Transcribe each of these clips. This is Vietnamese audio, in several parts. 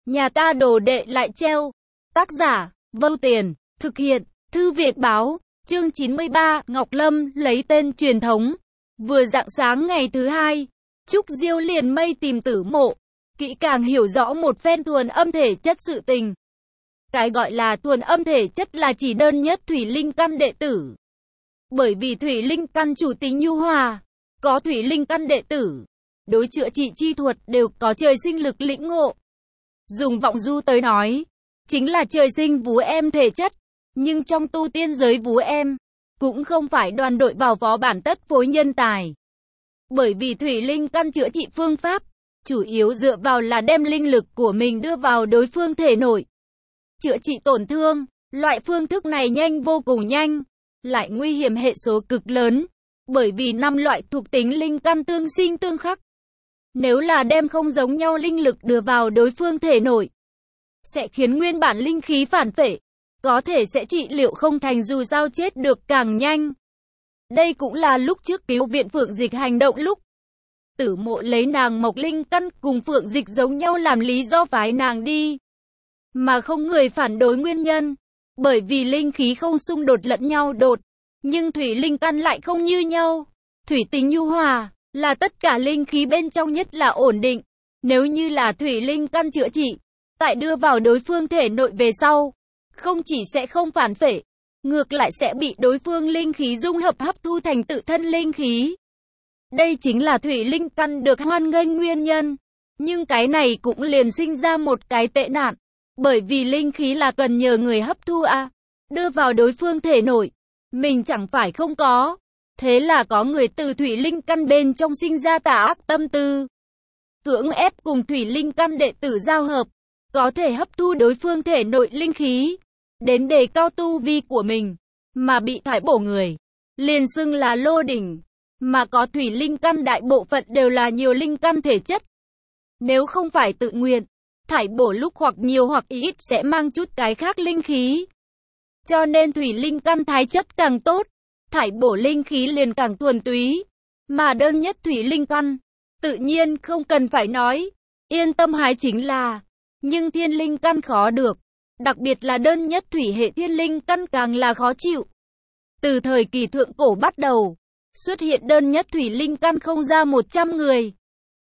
Nhà ta đồ đệ lại treo. Tác giả, Vâu Tiền, thực hiện, Thư viện báo, chương 93, Ngọc Lâm lấy tên truyền thống. Vừa rạng sáng ngày thứ hai, Trúc Diêu liền mây tìm Tử Mộ, kỹ càng hiểu rõ một phen thuần âm thể chất sự tình. Cái gọi là thuần âm thể chất là chỉ đơn nhất thủy linh căn đệ tử. Bởi vì thủy linh căn chủ tính nhu hòa, có thủy linh căn đệ tử, đối chữa trị chi thuật đều có trời sinh lực lĩnh ngộ. Dùng vọng du tới nói, chính là trời sinh vú em thể chất, nhưng trong tu tiên giới vú em cũng không phải đoàn đội vào phó bản tất phối nhân tài. Bởi vì thủy linh căn chữa trị phương pháp, chủ yếu dựa vào là đem linh lực của mình đưa vào đối phương thể nội. Chữa trị tổn thương, loại phương thức này nhanh vô cùng nhanh, lại nguy hiểm hệ số cực lớn, bởi vì 5 loại thuộc tính linh căn tương sinh tương khắc. Nếu là đem không giống nhau linh lực đưa vào đối phương thể nội, sẽ khiến nguyên bản linh khí phản phệ, có thể sẽ trị liệu không thành dù sao chết được càng nhanh. Đây cũng là lúc trước cứu viện Phượng Dịch hành động lúc Tử Mộ lấy nàng Mộc Linh căn cùng Phượng Dịch giống nhau làm lý do phái nàng đi, mà không người phản đối nguyên nhân. Bởi vì linh khí không xung đột lẫn nhau đột, nhưng thủy linh căn lại không như nhau. Thủy tính nhu hòa, là tất cả linh khí bên trong nhất là ổn định. Nếu như là thủy linh căn chữa trị, tại đưa vào đối phương thể nội về sau, không chỉ sẽ không phản phệ, ngược lại sẽ bị đối phương linh khí dung hợp hấp thu thành tự thân linh khí. Đây chính là thủy linh căn được hoan nghênh nguyên nhân. Nhưng cái này cũng liền sinh ra một cái tệ nạn. Bởi vì linh khí là cần nhờ người hấp thu đưa vào đối phương thể nội, mình chẳng phải không có. Thế là có người từ thủy linh căn bên trong sinh ra tà ác tâm tư, cưỡng ép cùng thủy linh căn đệ tử giao hợp, có thể hấp thu đối phương thể nội linh khí, đến đề cao tu vi của mình, mà bị thải bổ người, liền xưng là lô đỉnh. Mà có thủy linh căn đại bộ phận đều là nhiều linh căn thể chất. Nếu không phải tự nguyện, thải bổ lúc hoặc nhiều hoặc ít sẽ mang chút cái khác linh khí. Cho nên thủy linh căn thái chất càng tốt, thải bổ linh khí liền càng thuần túy. Mà đơn nhất thủy linh căn, tự nhiên không cần phải nói, yên tâm hái chính là. Nhưng thiên linh căn khó được, đặc biệt là đơn nhất thủy hệ thiên linh căn càng là khó chịu. Từ thời kỳ thượng cổ bắt đầu, xuất hiện đơn nhất thủy linh căn không ra 100 người.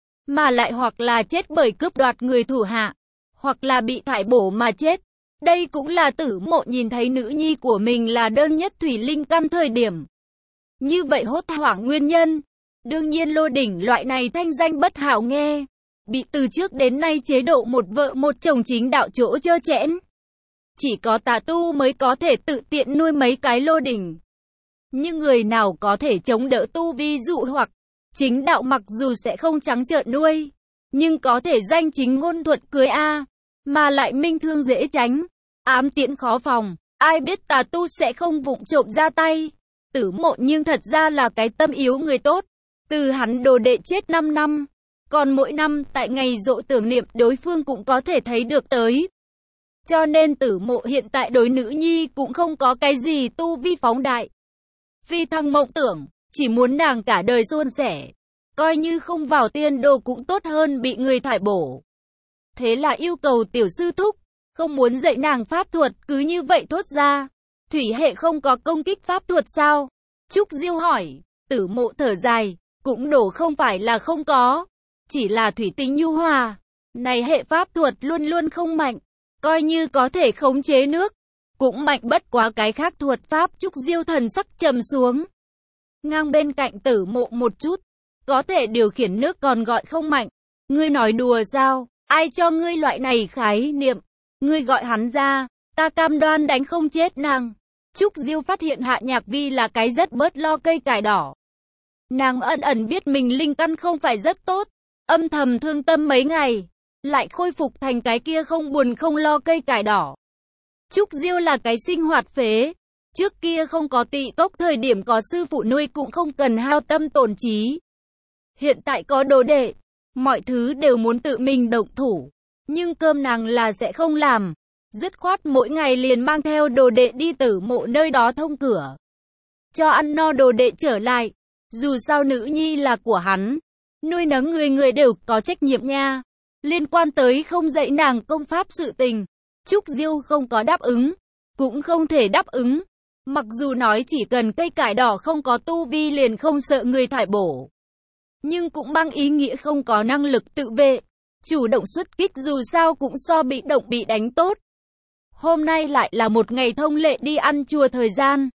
Mà lại hoặc là chết bởi cướp đoạt người thủ hạ, hoặc là bị thải bổ mà chết. Đây cũng là Tử Mộ nhìn thấy nữ nhi của mình là đơn nhất thủy linh căn thời điểm như vậy hốt hoảng nguyên nhân. Đương nhiên lô đỉnh loại này thanh danh bất hảo nghe, bị từ trước đến nay chế độ một vợ một chồng chính đạo chỗ trơ trẽn. Chỉ có tà tu mới có thể tự tiện nuôi mấy cái lô đỉnh. Nhưng người nào có thể chống đỡ tu vi dụ hoặc chính đạo mặc dù sẽ không trắng trợn nuôi, nhưng có thể danh chính ngôn thuận cưới mà lại minh thương dễ tránh, ám tiễn khó phòng, ai biết tà tu sẽ không vụng trộm ra tay. Tử Mộ nhưng thật ra là cái tâm yếu người tốt, từ hắn đồ đệ chết 5 năm, còn mỗi năm tại ngày giỗ tưởng niệm đối phương cũng có thể thấy được tới. Cho nên Tử Mộ hiện tại đối nữ nhi cũng không có cái gì tu vi phóng đại, phi thăng mộng tưởng, chỉ muốn nàng cả đời suôn sẻ, coi như không vào tiên đồ cũng tốt hơn bị người thải bổ. Thế là yêu cầu tiểu sư thúc, không muốn dạy nàng pháp thuật, cứ như vậy thốt ra. Thủy hệ không có công kích pháp thuật sao? Trúc Diêu hỏi. Tử Mộ thở dài, cũng đổ không phải là không có, chỉ là thủy tính nhu hòa. Này hệ pháp thuật luôn luôn không mạnh, coi như có thể khống chế nước, cũng mạnh bất quá cái khác thuật pháp. Trúc Diêu thần sắc trầm xuống, ngang bên cạnh Tử Mộ một chút, có thể điều khiển nước còn gọi không mạnh. Ngươi nói đùa sao? Ai cho ngươi loại này khái niệm? Ngươi gọi hắn ra, ta cam đoan đánh không chết nàng. Trúc Diêu phát hiện Hạ Nhạc Vi là cái rất bớt lo cây cải đỏ. Nàng ẩn ẩn biết mình linh căn không phải rất tốt, âm thầm thương tâm mấy ngày, lại khôi phục thành cái kia không buồn không lo cây cải đỏ. Trúc Diêu là cái sinh hoạt phế, trước kia không có tị cốc thời điểm có sư phụ nuôi cũng không cần hao tâm tổn trí. Hiện tại có đồ đệ, mọi thứ đều muốn tự mình động thủ, nhưng cơm nàng là sẽ không làm, dứt khoát mỗi ngày liền mang theo đồ đệ đi Tử Mộ nơi đó thông cửa, cho ăn no đồ đệ trở lại. Dù sao nữ nhi là của hắn, nuôi nấng người người đều có trách nhiệm nha. liên quan tới không dạy nàng công pháp sự tình. Trúc Diêu không có đáp ứng, cũng không thể đáp ứng. Mặc dù nói chỉ cần cây cải đỏ không có tu vi liền không sợ người thải bổ, nhưng cũng mang ý nghĩa không có năng lực tự vệ. Chủ động xuất kích dù sao cũng so bị động bị đánh tốt. Hôm nay lại là một ngày thông lệ đi ăn chùa thời gian.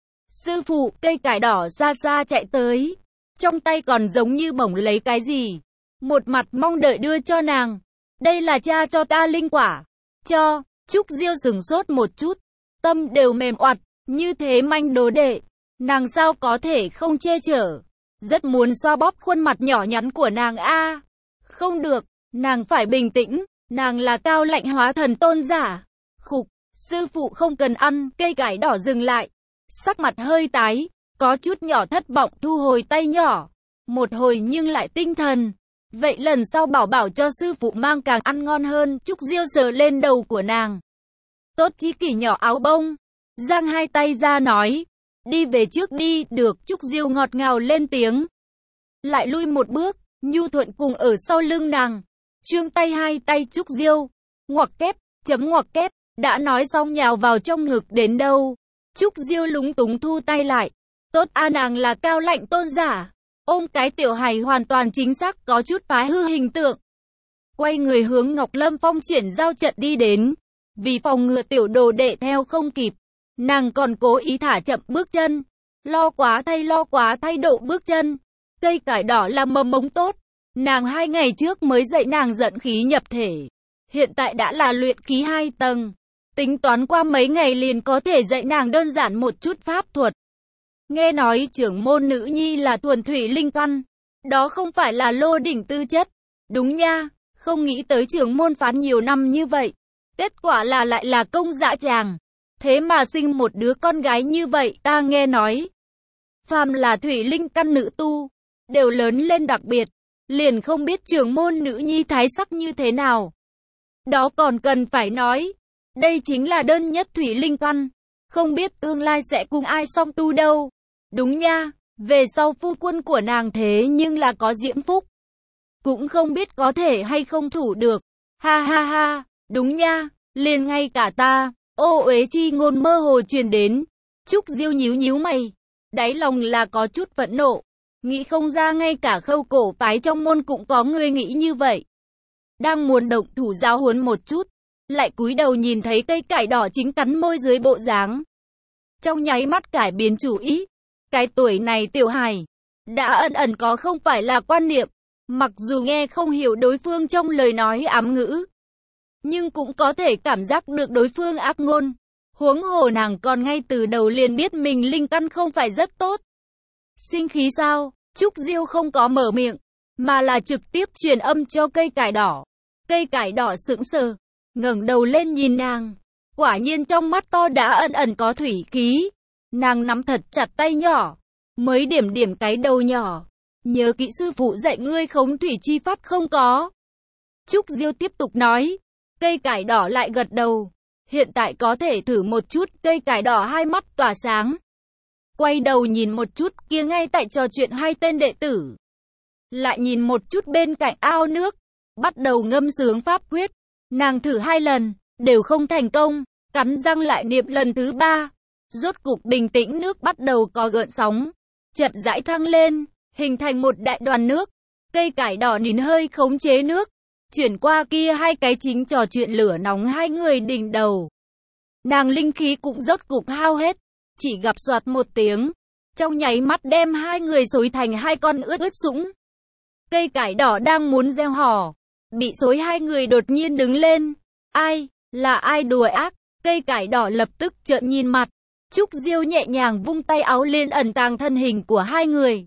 Sư phụ, cây cải đỏ xa xa chạy tới, trong tay còn giống như bổng lấy cái gì, một mặt mong đợi đưa cho nàng. Đây là cha cho ta linh quả. Cho. Trúc Diêu sửng sốt một chút, tâm đều mềm oặt, như thế manh đồ đệ, nàng sao có thể không che chở. Rất muốn xoa bóp khuôn mặt nhỏ nhắn của nàng a. Không được, nàng phải bình tĩnh, nàng là Cao Lạnh hóa thần tôn giả. Khục, sư phụ không cần ăn. Cây cải đỏ dừng lại, sắc mặt hơi tái, có chút nhỏ thất vọng thu hồi tay nhỏ. Một hồi nhưng lại tinh thần. Vậy lần sau bảo cho sư phụ mang càng ăn ngon hơn. Trúc Diêu sờ lên đầu của nàng. Tốt chí kỷ nhỏ áo bông. Giang hai tay ra nói. Đi về trước đi. Được. Trúc Diêu ngọt ngào lên tiếng. Lại lui một bước. Nhu Thuận cùng ở sau lưng nàng. Trương tay hai tay Trúc Diêu. Ngoặc kép. Chấm ngoặc kép. Đã nói xong nhào vào trong ngực đến đâu. Trúc Diêu lúng túng thu tay lại. Tốt a, nàng là Cao Lạnh tôn giả. Ôm cái tiểu hài hoàn toàn chính xác có chút phá hư hình tượng. Quay người hướng Ngọc Lâm Phong chuyển giao trận đi đến. Vì phòng ngừa tiểu đồ đệ theo không kịp, nàng còn cố ý thả chậm bước chân. Lo quá thay độ bước chân. Cây cải đỏ là mầm mống tốt. Nàng 2 ngày trước mới dạy nàng dẫn khí nhập thể. Hiện tại đã là luyện khí 2 tầng. Tính toán qua mấy ngày liền có thể dạy nàng đơn giản một chút pháp thuật. Nghe nói trưởng môn nữ nhi là thuần thủy linh căn. Đó không phải là lô đỉnh tư chất. Đúng nha, không nghĩ tới trưởng môn phán nhiều năm như vậy. Kết quả là lại là công dã tràng. Thế mà sinh một đứa con gái như vậy. Ta nghe nói, phàm là thủy linh căn nữ tu, đều lớn lên đặc biệt. Liền không biết trưởng môn nữ nhi thái sắc như thế nào. Đó còn cần phải nói. Đây chính là đơn nhất thủy linh căn. Không biết tương lai sẽ cùng ai song tu đâu. Đúng nha, về sau phu quân của nàng thế nhưng là có diễm phúc. Cũng không biết có thể hay không thủ được. Ha ha ha, đúng nha, liền ngay cả ta. Ô uế chi ngôn mơ hồ truyền đến. Trúc Diêu nhíu mày. Đáy lòng là có chút phẫn nộ. Nghĩ không ra ngay cả Khâu cổ phái trong môn cũng có người nghĩ như vậy. Đang muốn động thủ giáo huấn một chút, lại cúi đầu nhìn thấy cây cải đỏ chính cắn môi dưới bộ dáng. Trong nháy mắt cải biến chủ ý. Cái tuổi này tiểu hài đã ẩn có không phải là quan niệm. Mặc dù nghe không hiểu đối phương trong lời nói ám ngữ, nhưng cũng có thể cảm giác được đối phương ác ngôn. Huống hồ nàng còn ngay từ đầu liền biết mình linh căn không phải rất tốt. Sinh khí sao? Trúc Diêu không có mở miệng, mà là trực tiếp truyền âm cho cây cải đỏ. Cây cải đỏ sững sờ, ngẩng đầu lên nhìn nàng. Quả nhiên trong mắt to đã ẩn có thủy khí. Nàng nắm thật chặt tay nhỏ, mới điểm cái đầu nhỏ. Nhớ kỹ sư phụ dạy ngươi khống thủy chi pháp không có? Trúc Diêu tiếp tục nói. Cây cải đỏ lại gật đầu. Hiện tại có thể thử một chút. Cây cải đỏ hai mắt tỏa sáng. Quay đầu nhìn một chút kia ngay tại trò chuyện 2 tên đệ tử. Lại nhìn một chút bên cạnh ao nước. Bắt đầu ngâm sướng pháp quyết. Nàng thử 2 lần, đều không thành công. Cắn răng lại niệm lần thứ 3. Rốt cục bình tĩnh, nước bắt đầu có gợn sóng. Chậm rãi thăng lên, hình thành một đại đoàn nước. Cây cải đỏ nín hơi khống chế nước. Chuyển qua kia 2 cái chính trò chuyện lửa nóng 2 người đỉnh đầu. Nàng linh khí cũng rốt cục hao hết. Chỉ gặp xoạt một tiếng. Trong nháy mắt đem 2 người xối thành 2 con ướt sũng. Cây cải đỏ đang muốn gieo hò. Bị xối 2 người đột nhiên đứng lên. Ai? Là ai đùa ác? Cây cải đỏ lập tức trợn nhìn mặt. Trúc Diêu nhẹ nhàng vung tay áo lên ẩn tàng thân hình của 2 người.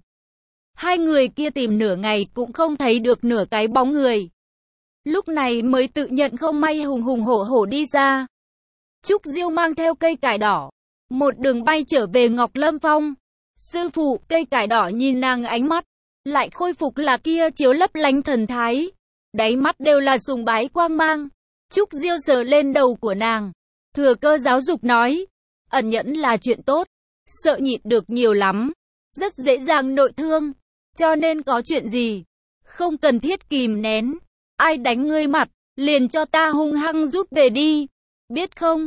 2 người kia tìm nửa ngày cũng không thấy được nửa cái bóng người. Lúc này mới tự nhận không may hùng hổ đi ra. Trúc Diêu mang theo cây cải đỏ, một đường bay trở về Ngọc Lâm Phong. Sư phụ, cây cải đỏ nhìn nàng ánh mắt, lại khôi phục là kia chiếu lấp lánh thần thái. Đáy mắt đều là sùng bái quang mang. Trúc Diêu sờ lên đầu của nàng. Thừa cơ giáo dục nói. Ẩn nhẫn là chuyện tốt. Sợ nhịn được nhiều lắm. Rất dễ dàng nội thương. Cho nên có chuyện gì, không cần thiết kìm nén. ai đánh ngươi mặt, liền cho ta hung hăng rút về đi. Biết không?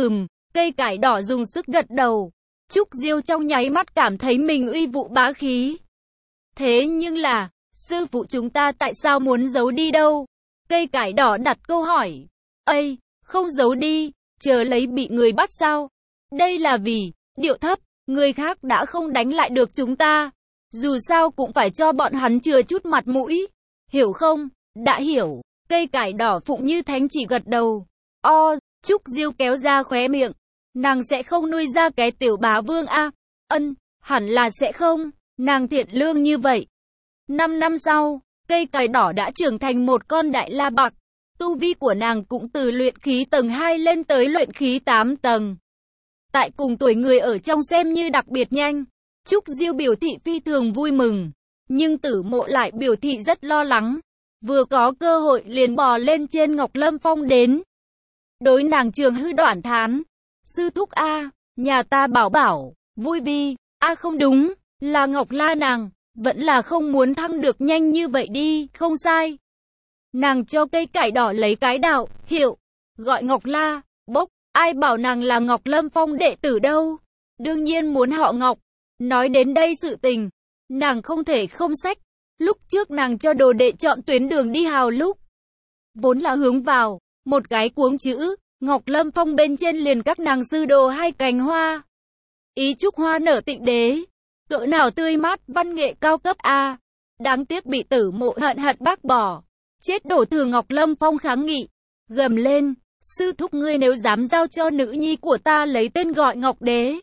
Cây cải đỏ dùng sức gật đầu. Trúc Diêu trong nháy mắt cảm thấy mình uy vũ bá khí. Thế nhưng là, sư phụ chúng ta tại sao muốn giấu đi đâu? Cây cải đỏ đặt câu hỏi. Ây, không giấu đi, chờ lấy bị người bắt sao? Đây là vì, điệu thấp, người khác đã không đánh lại được chúng ta. Dù sao cũng phải cho bọn hắn chừa chút mặt mũi. Hiểu không? Đã hiểu. Cây cải đỏ phụng như thánh chỉ gật đầu. Trúc Diêu kéo ra khóe miệng. Nàng sẽ không nuôi ra cái tiểu bá vương a? Hẳn là sẽ không. Nàng thiện lương như vậy. 5 năm sau, cây cải đỏ đã trưởng thành một con đại la bạc. Tu vi của nàng cũng từ luyện khí tầng 2 lên tới luyện khí 8 tầng. Tại cùng tuổi người ở trong xem như đặc biệt nhanh. Trúc Diêu biểu thị phi thường vui mừng. Nhưng Tử Mộ lại biểu thị rất lo lắng. Vừa có cơ hội liền bò lên trên Ngọc Lâm Phong đến. Đối nàng Trường Hư đoản thán. Sư thúc a, nhà ta bảo, vui vi, không đúng, là Ngọc La nàng, vẫn là không muốn thăng được nhanh như vậy đi, không sai. Nàng cho cây cải đỏ lấy cái đạo, hiệu, gọi Ngọc La, ai bảo nàng là Ngọc Lâm Phong đệ tử đâu, đương nhiên muốn họ Ngọc. Nói đến đây sự tình, nàng không thể không sách, lúc trước nàng cho đồ đệ chọn tuyến đường đi hào lúc. Vốn là hướng vào, một cái cuống chữ, Ngọc Lâm Phong bên trên liền các nàng sư đồ 2 cành hoa. Ý trúc hoa nở tịnh đế, cỡ nào tươi mát văn nghệ cao cấp a. Đáng tiếc bị Tử Mộ hận bác bỏ. Chết đổ thừa Ngọc Lâm Phong kháng nghị, gầm lên, sư thúc ngươi nếu dám giao cho nữ nhi của ta lấy tên gọi Ngọc Đế,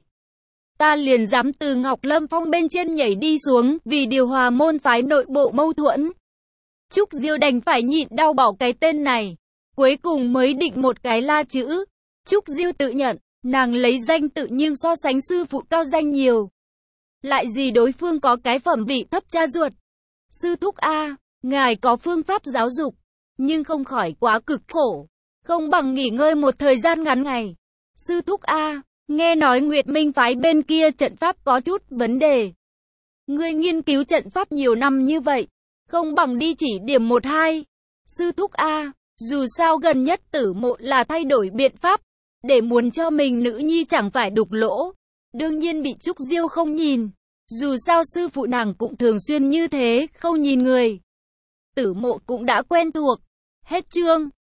ta liền dám từ Ngọc Lâm Phong bên trên nhảy đi xuống, vì điều hòa môn phái nội bộ mâu thuẫn. Trúc Diêu đành phải nhịn đau bỏ cái tên này, cuối cùng mới định một cái La chữ. Trúc Diêu tự nhận, nàng lấy danh tự nhưng so sánh sư phụ cao danh nhiều. Lại gì đối phương có cái phẩm vị thấp cha ruột. Sư thúc a, ngài có phương pháp giáo dục, nhưng không khỏi quá cực khổ, không bằng nghỉ ngơi một thời gian ngắn ngày. Sư thúc a, nghe nói Nguyệt Minh phái bên kia trận pháp có chút vấn đề. Ngươi nghiên cứu trận pháp nhiều năm như vậy, không bằng đi chỉ điểm 1-2. Sư thúc a, dù sao gần nhất Tử Mộ là thay đổi biện pháp, để muốn cho mình nữ nhi chẳng phải đục lỗ. Đương nhiên bị Trúc Diêu không nhìn. Dù sao sư phụ nàng cũng thường xuyên như thế, không nhìn người. Tử Mộ cũng đã quen thuộc. Hết chương.